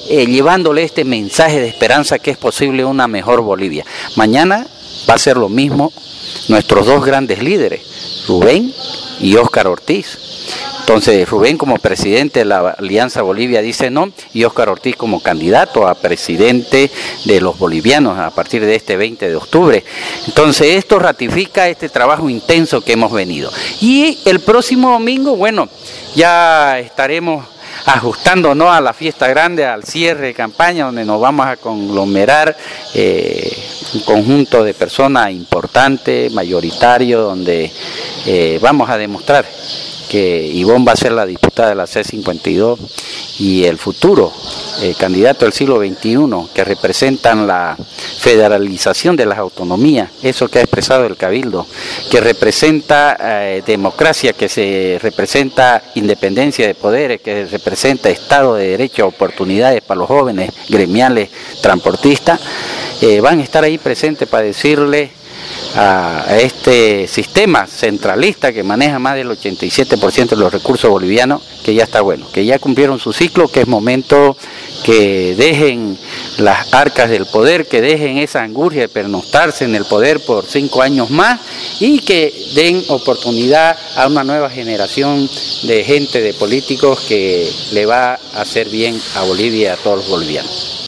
llevándole este mensaje de esperanza que es posible una mejor Bolivia. Mañana va a ser lo mismo nuestros dos grandes líderes, Rubén y Óscar Ortiz. Entonces Rubén como presidente de la Alianza Bolivia dice no, y Óscar Ortiz como candidato a presidente de los bolivianos a partir de este 20 de octubre. Entonces esto ratifica este trabajo intenso que hemos venido. Y el próximo domingo, bueno, ya estaremos ajustándonos a la fiesta grande, al cierre de campaña, donde nos vamos a conglomerar un conjunto de personas importantes, mayoritario, donde vamos a demostrar que Ivonne va a ser la diputada de la C52 y el futuro candidato del siglo XXI, que representan la federalización de las autonomías, eso que ha expresado el Cabildo, que representa democracia, que se representa independencia de poderes, que representa Estado de Derecho, oportunidades para los jóvenes, gremiales, transportistas, van a estar ahí presentes para decirle a este sistema centralista que maneja más del 87% de los recursos bolivianos, que ya está bueno, que ya cumplieron su ciclo, que es momento que dejen las arcas del poder, que dejen esa angustia de pernoctarse en el poder por 5 años más y que den oportunidad a una nueva generación de gente, de políticos que le va a hacer bien a Bolivia y a todos los bolivianos.